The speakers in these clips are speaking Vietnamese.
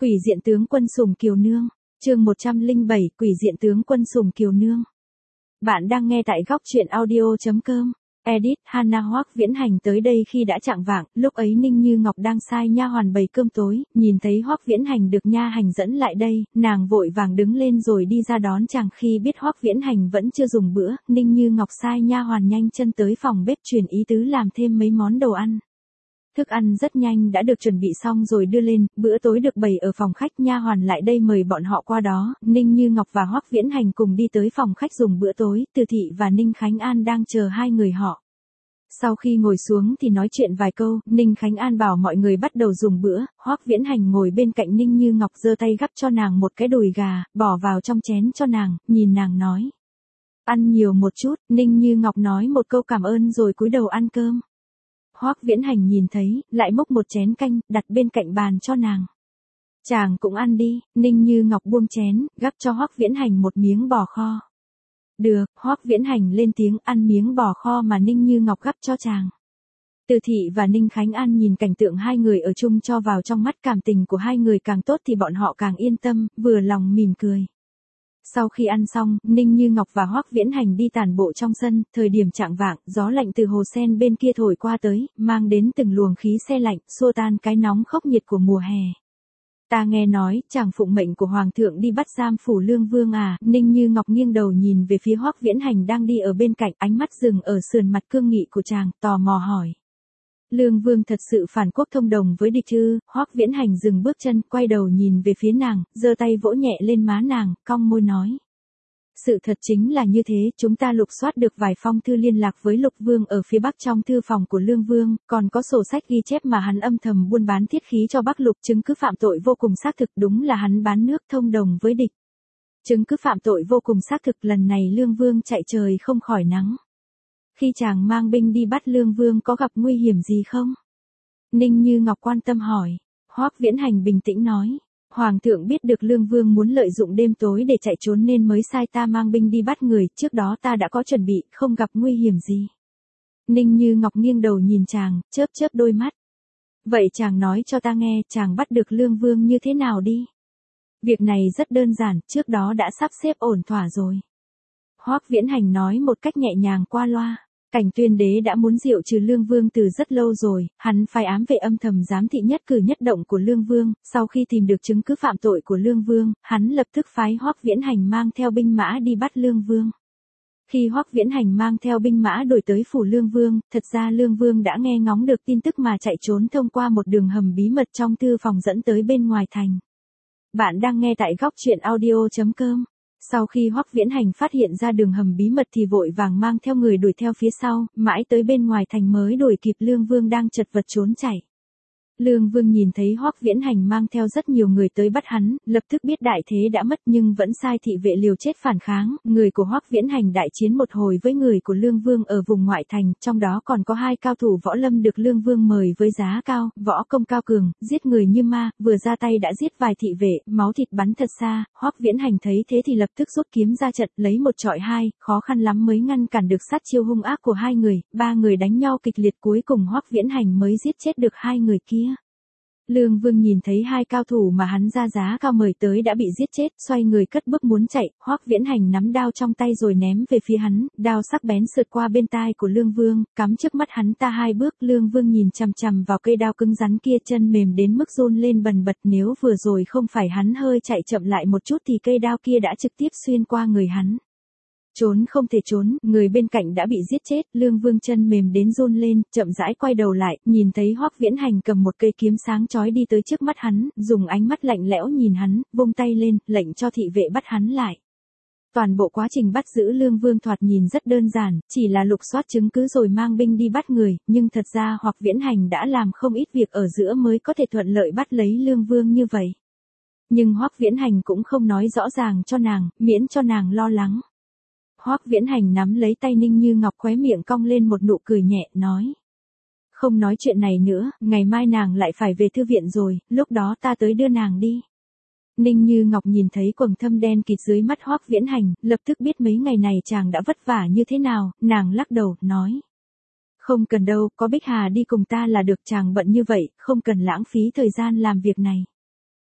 Quỷ diện tướng quân Sùng Kiều Nương, chương 107, Quỷ diện tướng quân Sùng Kiều Nương. Bạn đang nghe tại góc truyện audio.com. Edit, Hana. Hoắc Viễn Hành tới đây khi đã chạng vạng, lúc ấy Ninh Như Ngọc đang sai nha hoàn bày cơm tối, nhìn thấy Hoắc Viễn Hành được nha hành dẫn lại đây, nàng vội vàng đứng lên rồi đi ra đón chàng. Khi biết Hoắc Viễn Hành vẫn chưa dùng bữa, Ninh Như Ngọc sai nha hoàn nhanh chân tới phòng bếp truyền ý tứ làm thêm mấy món đồ ăn. Thức ăn rất nhanh đã được chuẩn bị xong rồi đưa lên, bữa tối được bày ở phòng khách, nha hoàn lại đây mời bọn họ qua đó. Ninh Như Ngọc và Hoắc Viễn Hành cùng đi tới phòng khách dùng bữa tối, Từ Thị và Ninh Khánh An đang chờ hai người họ. Sau khi ngồi xuống thì nói chuyện vài câu, Ninh Khánh An bảo mọi người bắt đầu dùng bữa. Hoắc Viễn Hành ngồi bên cạnh Ninh Như Ngọc, giơ tay gắp cho nàng một cái đùi gà, bỏ vào trong chén cho nàng, nhìn nàng nói: "Ăn nhiều một chút." Ninh Như Ngọc nói một câu cảm ơn rồi cúi đầu ăn cơm. Hoắc Viễn Hành nhìn thấy, lại múc một chén canh, đặt bên cạnh bàn cho nàng. "Chàng cũng ăn đi." Ninh Như Ngọc buông chén, gắp cho Hoắc Viễn Hành một miếng bò kho. "Được." Hoắc Viễn Hành lên tiếng, ăn miếng bò kho mà Ninh Như Ngọc gắp cho chàng. Từ Thị và Ninh Khánh An nhìn cảnh tượng hai người ở chung cho vào trong mắt, cảm tình của hai người càng tốt thì bọn họ càng yên tâm, vừa lòng mỉm cười. Sau khi ăn xong, Ninh Như Ngọc và Hoắc Viễn Hành đi tản bộ trong sân, thời điểm chạng vạng, gió lạnh từ hồ sen bên kia thổi qua tới, mang đến từng luồng khí se lạnh, xua tan cái nóng khốc nhiệt của mùa hè. "Ta nghe nói, chàng phụng mệnh của Hoàng thượng đi bắt giam phủ Lương Vương à?" Ninh Như Ngọc nghiêng đầu nhìn về phía Hoắc Viễn Hành đang đi ở bên cạnh, ánh mắt dừng ở sườn mặt cương nghị của chàng, tò mò hỏi: "Lương Vương thật sự phản quốc thông đồng với địch ư?" Hoắc Viễn Hành dừng bước chân, quay đầu nhìn về phía nàng, giơ tay vỗ nhẹ lên má nàng, cong môi nói: "Sự thật chính là như thế, chúng ta lục soát được vài phong thư liên lạc với Lục Vương ở phía Bắc trong thư phòng của Lương Vương, còn có sổ sách ghi chép mà hắn âm thầm buôn bán thiết khí cho Bắc Lục, chứng cứ phạm tội vô cùng xác thực, đúng là hắn bán nước thông đồng với địch. Chứng cứ phạm tội vô cùng xác thực, lần này Lương Vương chạy trời không khỏi nắng. Khi chàng mang binh đi bắt Lương Vương có gặp nguy hiểm gì không?" Ninh Như Ngọc quan tâm hỏi. Hoắc Viễn Hành bình tĩnh nói: "Hoàng thượng biết được Lương Vương muốn lợi dụng đêm tối để chạy trốn nên mới sai ta mang binh đi bắt người, trước đó ta đã có chuẩn bị, không gặp nguy hiểm gì." Ninh Như Ngọc nghiêng đầu nhìn chàng, chớp chớp đôi mắt. "Vậy chàng nói cho ta nghe, chàng bắt được Lương Vương như thế nào đi?" "Việc này rất đơn giản, trước đó đã sắp xếp ổn thỏa rồi." Hoắc Viễn Hành nói một cách nhẹ nhàng qua loa. Cảnh Tuyên Đế đã muốn diệu trừ Lương Vương từ rất lâu rồi, hắn phái ám vệ âm thầm giám thị nhất cử nhất động của Lương Vương, sau khi tìm được chứng cứ phạm tội của Lương Vương, hắn lập tức phái Hoắc Viễn Hành mang theo binh mã đi bắt Lương Vương. Khi Hoắc Viễn Hành mang theo binh mã đuổi tới phủ Lương Vương, thật ra Lương Vương đã nghe ngóng được tin tức mà chạy trốn thông qua một đường hầm bí mật trong thư phòng dẫn tới bên ngoài thành. Bạn đang nghe tại góc truyện audio.com. Sau khi Hoắc Viễn Hành phát hiện ra đường hầm bí mật thì vội vàng mang theo người đuổi theo phía sau, mãi tới bên ngoài thành mới đuổi kịp Lương Vương đang chật vật trốn chạy. Lương Vương nhìn thấy Hoắc Viễn Hành mang theo rất nhiều người tới bắt hắn, lập tức biết đại thế đã mất nhưng vẫn sai thị vệ liều chết phản kháng. Người của Hoắc Viễn Hành đại chiến một hồi với người của Lương Vương ở vùng ngoại thành, trong đó còn có hai cao thủ võ lâm được Lương Vương mời với giá cao, võ công cao cường, giết người như ma, vừa ra tay đã giết vài thị vệ, máu thịt bắn thật xa. Hoắc Viễn Hành thấy thế thì lập tức rút kiếm ra trận, lấy một trọi hai, khó khăn lắm mới ngăn cản được sát chiêu hung ác của hai người, ba người đánh nhau kịch liệt, cuối cùng Hoắc Viễn Hành mới giết chết được hai người kia. Lương Vương nhìn thấy hai cao thủ mà hắn ra giá cao mời tới đã bị giết chết, xoay người cất bước muốn chạy, Hoắc Viễn Hành nắm đao trong tay rồi ném về phía hắn, đao sắc bén sượt qua bên tai của Lương Vương, cắm trước mắt hắn ta hai bước. Lương Vương nhìn chằm chằm vào cây đao cứng rắn kia, chân mềm đến mức run lên bần bật, nếu vừa rồi không phải hắn hơi chạy chậm lại một chút thì cây đao kia đã trực tiếp xuyên qua người hắn. Trốn không thể trốn, người bên cạnh đã bị giết chết. Lương Vương chân mềm đến run lên, chậm rãi quay đầu lại, nhìn thấy Hoắc Viễn Hành cầm một cây kiếm sáng chói đi tới trước mắt hắn, dùng ánh mắt lạnh lẽo nhìn hắn, vung tay lên, lệnh cho thị vệ bắt hắn lại. Toàn bộ quá trình bắt giữ Lương Vương thoạt nhìn rất đơn giản, chỉ là lục soát chứng cứ rồi mang binh đi bắt người, nhưng thật ra Hoắc Viễn Hành đã làm không ít việc ở giữa mới có thể thuận lợi bắt lấy Lương Vương như vậy. Nhưng Hoắc Viễn Hành cũng không nói rõ ràng cho nàng, miễn cho nàng lo lắng. Hoắc Viễn Hành nắm lấy tay Ninh Như Ngọc, khóe miệng cong lên một nụ cười nhẹ, nói: "Không nói chuyện này nữa, ngày mai nàng lại phải về thư viện rồi, lúc đó ta tới đưa nàng đi." Ninh Như Ngọc nhìn thấy quầng thâm đen kịt dưới mắt Hoắc Viễn Hành, lập tức biết mấy ngày này chàng đã vất vả như thế nào, nàng lắc đầu, nói: "Không cần đâu, có Bích Hà đi cùng ta là được, chàng bận như vậy, không cần lãng phí thời gian làm việc này."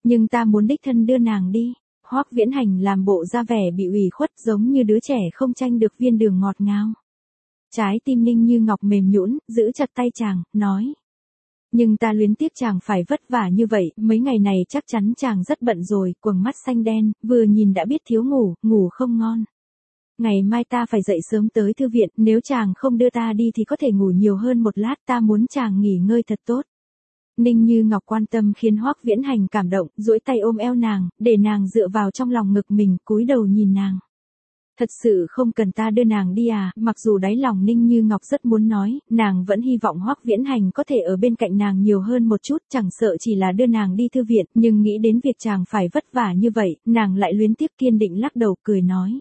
Nhưng ta muốn đích thân đưa nàng đi. Hoắc Viễn Hành làm bộ ra vẻ bị ủy khuất giống như đứa trẻ không tranh được viên đường ngọt ngào. Trái tim Ninh Như Ngọc mềm nhũn, giữ chặt tay chàng, nói. Nhưng ta luyến tiếc chàng phải vất vả như vậy, mấy ngày này chắc chắn chàng rất bận rồi, quầng mắt xanh đen, vừa nhìn đã biết thiếu ngủ, ngủ không ngon. Ngày mai ta phải dậy sớm tới thư viện, nếu chàng không đưa ta đi thì có thể ngủ nhiều hơn một lát, ta muốn chàng nghỉ ngơi thật tốt. Ninh Như Ngọc quan tâm khiến Hoắc Viễn Hành cảm động, duỗi tay ôm eo nàng, để nàng dựa vào trong lòng ngực mình, cúi đầu nhìn nàng. Thật sự không cần ta đưa nàng đi à, mặc dù đáy lòng Ninh Như Ngọc rất muốn nói, nàng vẫn hy vọng Hoắc Viễn Hành có thể ở bên cạnh nàng nhiều hơn một chút, chẳng sợ chỉ là đưa nàng đi thư viện, nhưng nghĩ đến việc chàng phải vất vả như vậy, nàng lại luyến tiếc kiên định lắc đầu cười nói.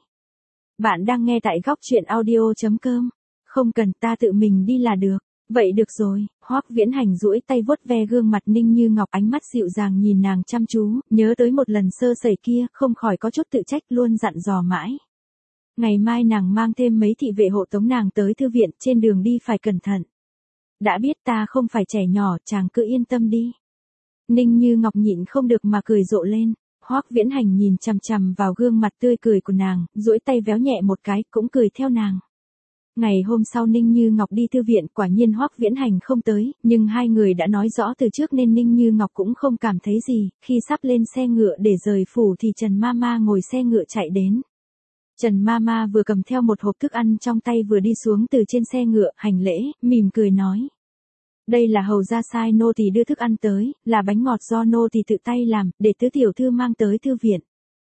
Bạn đang nghe tại góc truyện audio.com. Không cần, ta tự mình đi là được. Vậy được rồi, Hoắc Viễn Hành duỗi tay vuốt ve gương mặt Ninh Như Ngọc, ánh mắt dịu dàng nhìn nàng chăm chú, nhớ tới một lần sơ sẩy kia, không khỏi có chút tự trách, luôn dặn dò mãi. Ngày mai nàng mang thêm mấy thị vệ hộ tống nàng tới thư viện, trên đường đi phải cẩn thận. Đã biết ta không phải trẻ nhỏ, chàng cứ yên tâm đi. Ninh Như Ngọc nhịn không được mà cười rộ lên. Hoắc Viễn Hành nhìn chằm chằm vào gương mặt tươi cười của nàng, duỗi tay véo nhẹ một cái, cũng cười theo nàng. Ngày hôm sau Ninh Như Ngọc đi thư viện, quả nhiên Hoắc Viễn Hành không tới, nhưng hai người đã nói rõ từ trước nên Ninh Như Ngọc cũng không cảm thấy gì. Khi sắp lên xe ngựa để rời phủ thì Trần Mama ngồi xe ngựa chạy đến. Trần Mama vừa cầm theo một hộp thức ăn trong tay vừa đi xuống từ trên xe ngựa, hành lễ, mỉm cười nói. Đây là hầu gia sai nô tỳ đưa thức ăn tới, là bánh ngọt do nô tỳ tự tay làm, để tứ tiểu thư mang tới thư viện.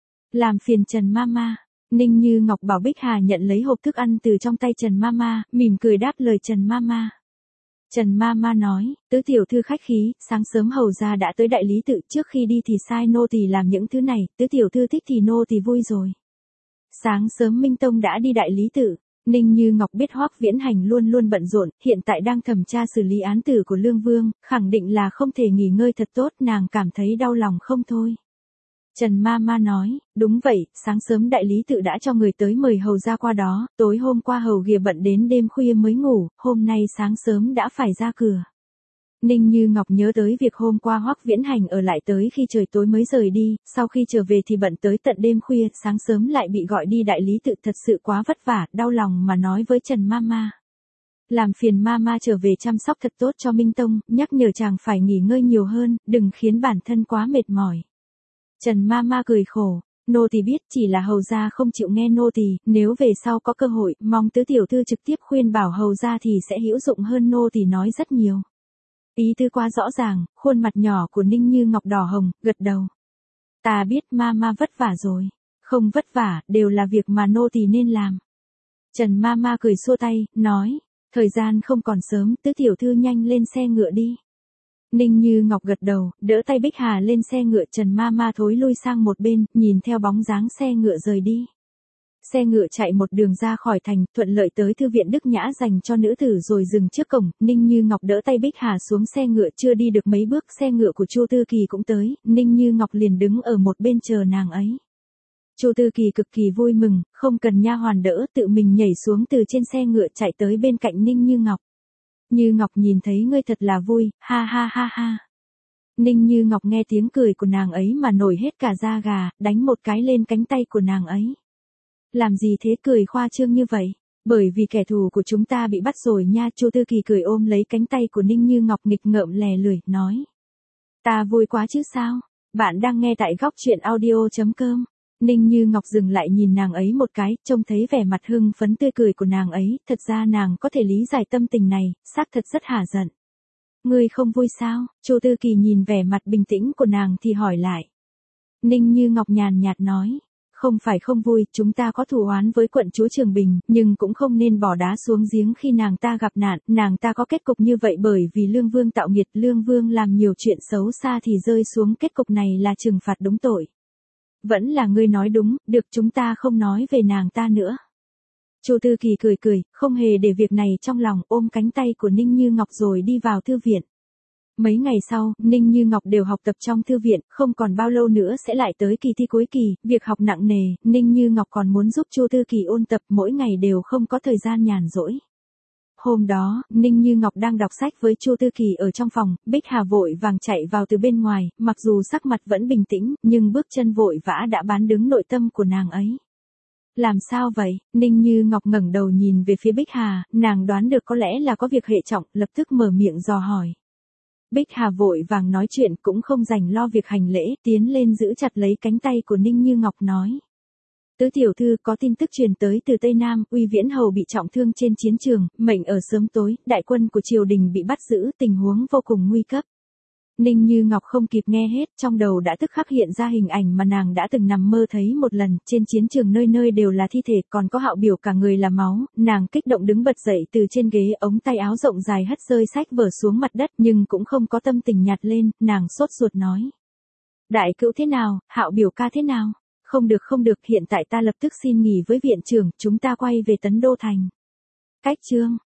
Làm phiền Trần Mama. Ninh Như Ngọc bảo Bích Hà nhận lấy hộp thức ăn từ trong tay Trần Mama, mỉm cười đáp lời Trần Mama. Trần Mama nói, tứ tiểu thư khách khí, sáng sớm hầu gia đã tới đại lý tự, trước khi đi thì sai nô tỳ làm những thứ này, tứ tiểu thư thích thì nô tỳ vui rồi. Sáng sớm Minh Tông đã đi đại lý tự. Ninh Như Ngọc biết Hoắc Viễn Hành luôn luôn bận rộn, hiện tại đang thẩm tra xử lý án tử của Lương Vương, khẳng định là không thể nghỉ ngơi thật tốt, nàng cảm thấy đau lòng không thôi. Trần Mama nói, đúng vậy, sáng sớm đại lý tự đã cho người tới mời hầu ra qua đó, tối hôm qua hầu ghìa bận đến đêm khuya mới ngủ, hôm nay sáng sớm đã phải ra cửa. Ninh Như Ngọc nhớ tới việc hôm qua Hoắc Viễn Hành ở lại tới khi trời tối mới rời đi, sau khi trở về thì bận tới tận đêm khuya, sáng sớm lại bị gọi đi đại lý tự, thật sự quá vất vả, đau lòng mà nói với Trần Mama. Làm phiền Mama trở về chăm sóc thật tốt cho Minh Tông, nhắc nhở chàng phải nghỉ ngơi nhiều hơn, đừng khiến bản thân quá mệt mỏi. Trần Mama cười khổ, nô tỳ biết, chỉ là hầu gia không chịu nghe nô tỳ, nếu về sau có cơ hội, mong tứ tiểu thư trực tiếp khuyên bảo hầu gia thì sẽ hữu dụng hơn, nô tỳ nói rất nhiều. Ý tứ quá rõ ràng, khuôn mặt nhỏ của Ninh Như Ngọc đỏ hồng, gật đầu. Ta biết Mama vất vả rồi. Không vất vả, đều là việc mà nô tỳ nên làm. Trần Mama cười xua tay, nói, thời gian không còn sớm, tứ tiểu thư nhanh lên xe ngựa đi. Ninh Như Ngọc gật đầu, đỡ tay Bích Hà lên xe ngựa, Trần Mama thối lui sang một bên, nhìn theo bóng dáng xe ngựa rời đi. Xe ngựa chạy một đường ra khỏi thành, thuận lợi tới thư viện Đức Nhã dành cho nữ tử rồi dừng trước cổng, Ninh Như Ngọc đỡ tay Bích Hà xuống xe ngựa, chưa đi được mấy bước, xe ngựa của Chu Tư Kỳ cũng tới, Ninh Như Ngọc liền đứng ở một bên chờ nàng ấy. Chu Tư Kỳ cực kỳ vui mừng, không cần nha hoàn đỡ, tự mình nhảy xuống từ trên xe ngựa chạy tới bên cạnh Ninh Như Ngọc. Như Ngọc nhìn thấy ngươi thật là vui, ha ha ha ha. Ninh Như Ngọc nghe tiếng cười của nàng ấy mà nổi hết cả da gà, đánh một cái lên cánh tay của nàng ấy. Làm gì thế, cười khoa trương như vậy? Bởi vì kẻ thù của chúng ta bị bắt rồi nha. Chu Tư Kỳ cười ôm lấy cánh tay của Ninh Như Ngọc nghịch ngợm lè lưỡi, nói. Ta vui quá chứ sao? Bạn đang nghe tại góc truyện audio.com. Ninh Như Ngọc dừng lại nhìn nàng ấy một cái, trông thấy vẻ mặt hưng phấn tươi cười của nàng ấy, thật ra nàng có thể lý giải tâm tình này, xác thật rất hả giận. Ngươi không vui sao? Chu Tư Kỳ nhìn vẻ mặt bình tĩnh của nàng thì hỏi lại. Ninh Như Ngọc nhàn nhạt nói. Không phải không vui, chúng ta có thù oán với quận chúa Trường Bình, nhưng cũng không nên bỏ đá xuống giếng khi nàng ta gặp nạn, nàng ta có kết cục như vậy bởi vì Lương Vương tạo nghiệt, Lương Vương làm nhiều chuyện xấu xa thì rơi xuống kết cục này là trừng phạt đúng tội. Vẫn là ngươi nói đúng, được, chúng ta không nói về nàng ta nữa. Chu Tư Kỳ cười cười, không hề để việc này trong lòng, ôm cánh tay của Ninh Như Ngọc rồi đi vào thư viện. Mấy ngày sau, Ninh Như Ngọc đều học tập trong thư viện, không còn bao lâu nữa sẽ lại tới kỳ thi cuối kỳ, việc học nặng nề, Ninh Như Ngọc còn muốn giúp Chu Tư Kỳ ôn tập, mỗi ngày đều không có thời gian nhàn rỗi. Hôm đó, Ninh Như Ngọc đang đọc sách với Chu Tư Kỳ ở trong phòng, Bích Hà vội vàng chạy vào từ bên ngoài, mặc dù sắc mặt vẫn bình tĩnh, nhưng bước chân vội vã đã bán đứng nội tâm của nàng ấy. Làm sao vậy? Ninh Như Ngọc ngẩng đầu nhìn về phía Bích Hà, nàng đoán được có lẽ là có việc hệ trọng, lập tức mở miệng dò hỏi. Bích Hà vội vàng nói chuyện cũng không dành lo việc hành lễ, tiến lên giữ chặt lấy cánh tay của Ninh Như Ngọc nói. Tứ tiểu thư có tin tức truyền tới từ Tây Nam, Uy Viễn Hầu bị trọng thương trên chiến trường, mệnh ở sớm tối, đại quân của triều đình bị bắt giữ, tình huống vô cùng nguy cấp. Ninh Như Ngọc không kịp nghe hết, trong đầu đã tức khắc hiện ra hình ảnh mà nàng đã từng nằm mơ thấy một lần, trên chiến trường nơi nơi đều là thi thể, còn có Hạo Biểu cả người là máu, nàng kích động đứng bật dậy từ trên ghế, ống tay áo rộng dài hất rơi sách vở xuống mặt đất, nhưng cũng không có tâm tình nhặt lên, nàng sốt ruột nói. Đại cữu thế nào, Hạo Biểu ca thế nào? Không được, hiện tại ta lập tức xin nghỉ với viện trưởng, chúng ta quay về Tấn Đô Thành. Cách chương